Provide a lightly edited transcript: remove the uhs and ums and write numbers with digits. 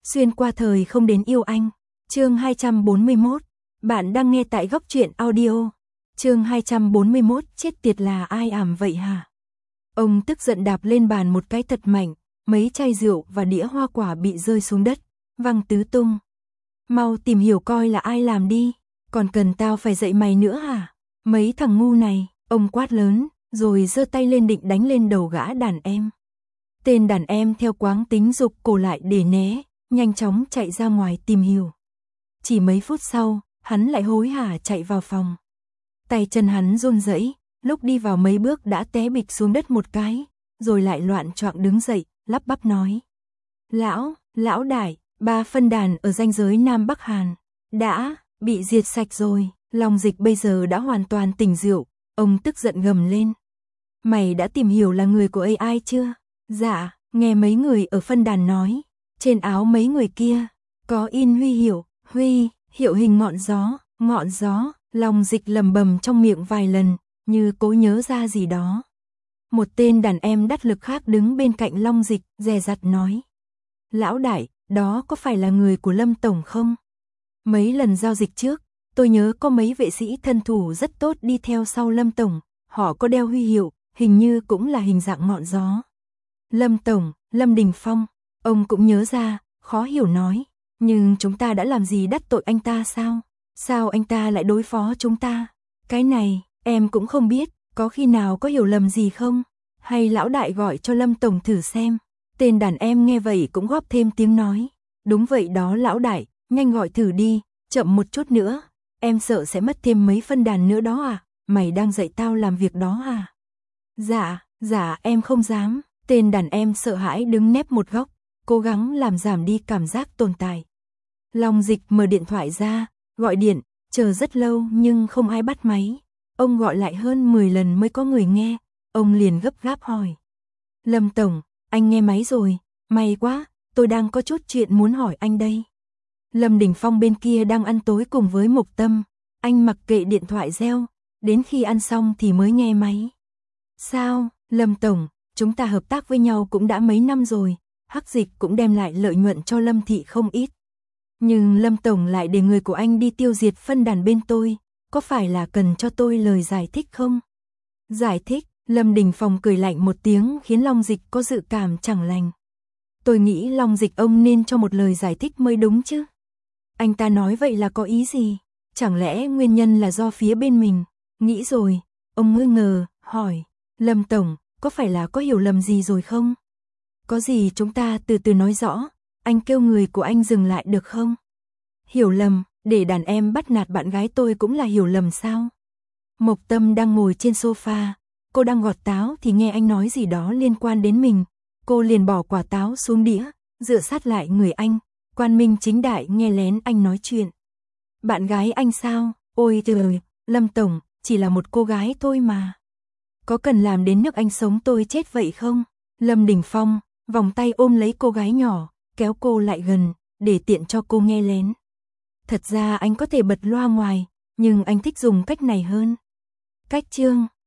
Xuyên qua thời không đến yêu anh. Chương 241. Bạn đang nghe tại Góc Truyện Audio. Chương 241. Chết tiệt, là ai ảm vậy hả? Ông tức giận đạp lên bàn một cái thật mạnh, mấy chai rượu và đĩa hoa quả bị rơi xuống đất, văng tứ tung. Mau tìm hiểu coi là ai làm đi, còn cần tao phải dạy mày nữa hả? Mấy thằng ngu này, ông quát lớn, rồi giơ tay lên định đánh lên đầu gã đàn em. Tên đàn em theo quáng tính giục cổ lại để né, nhanh chóng chạy ra ngoài tìm hiểu. Chỉ mấy phút sau, hắn lại hối hả chạy vào phòng. Tay chân hắn run rẩy, lúc đi vào mấy bước đã té bịch xuống đất một cái, rồi lại loạn choạng đứng dậy, lắp bắp nói. Lão đại, 3 phân đàn ở ranh giới Nam Bắc Hàn, đã bị diệt sạch rồi. Long Dịch bây giờ đã hoàn toàn tỉnh rượu, ông tức giận gầm lên. Mày đã tìm hiểu là người của AI chưa? Dạ, nghe mấy người ở phân đàn nói, trên áo mấy người kia, có in huy hiệu hình ngọn gió, Long Dịch lầm bầm trong miệng vài lần, như cố nhớ ra gì đó. Một tên đàn em đắc lực khác đứng bên cạnh Long Dịch, dè dặt nói. Lão đại, đó có phải là người của Lâm Tổng không? Mấy lần giao dịch trước, tôi nhớ có mấy vệ sĩ thân thủ rất tốt đi theo sau Lâm Tổng, họ có đeo huy hiệu, hình như cũng là hình dạng ngọn gió. Lâm Tổng, Lâm Đình Phong, ông cũng nhớ ra, khó hiểu nói, nhưng chúng ta đã làm gì đắc tội anh ta sao? Sao anh ta lại đối phó chúng ta? Cái này, em cũng không biết, có khi nào có hiểu lầm gì không? Hay lão đại gọi cho Lâm Tổng thử xem? Tên đàn em nghe vậy cũng góp thêm tiếng nói. Đúng vậy đó lão đại, nhanh gọi thử đi, chậm một chút nữa, em sợ sẽ mất thêm mấy phân đàn nữa đó à? Mày đang dạy tao làm việc đó à? Dạ em không dám. Tên đàn em sợ hãi đứng nép một góc, cố gắng làm giảm đi cảm giác tồn tại. Long Dịch mở điện thoại ra, gọi điện, chờ rất lâu nhưng không ai bắt máy. Ông gọi lại hơn 10 lần mới có người nghe, ông liền gấp gáp hỏi. Lâm Tổng, anh nghe máy rồi, may quá, tôi đang có chút chuyện muốn hỏi anh đây. Lâm Đình Phong bên kia đang ăn tối cùng với Mộc Tâm, anh mặc kệ điện thoại reo, đến khi ăn xong thì mới nghe máy. Sao, Lâm Tổng, chúng ta hợp tác với nhau cũng đã mấy năm rồi, Hắc Dịch cũng đem lại lợi nhuận cho Lâm Thị không ít. Nhưng Lâm Tổng lại để người của anh đi tiêu diệt phân đàn bên tôi, có phải là cần cho tôi lời giải thích không? Giải thích, Lâm Đình Phong cười lạnh một tiếng khiến Long Dịch có dự cảm chẳng lành. Tôi nghĩ Long Dịch ông nên cho một lời giải thích mới đúng chứ. Anh ta nói vậy là có ý gì? Chẳng lẽ nguyên nhân là do phía bên mình? Nghĩ rồi, ông nghi ngờ, hỏi, Lâm Tổng, có phải là có hiểu lầm gì rồi không? Có gì chúng ta từ từ nói rõ, anh kêu người của anh dừng lại được không? Hiểu lầm, để đàn em bắt nạt bạn gái tôi cũng là hiểu lầm sao? Mộc Tâm đang ngồi trên sofa, cô đang gọt táo thì nghe anh nói gì đó liên quan đến mình. Cô liền bỏ quả táo xuống đĩa, dựa sát lại người anh, quang minh chính đại nghe lén anh nói chuyện. Bạn gái anh sao? Ôi trời, Lâm Tổng, chỉ là một cô gái thôi mà. Có cần làm đến nước anh sống tôi chết vậy không? Lâm Đình Phong, vòng tay ôm lấy cô gái nhỏ, kéo cô lại gần, để tiện cho cô nghe lén. Thật ra anh có thể bật loa ngoài, nhưng anh thích dùng cách này hơn. Cách chương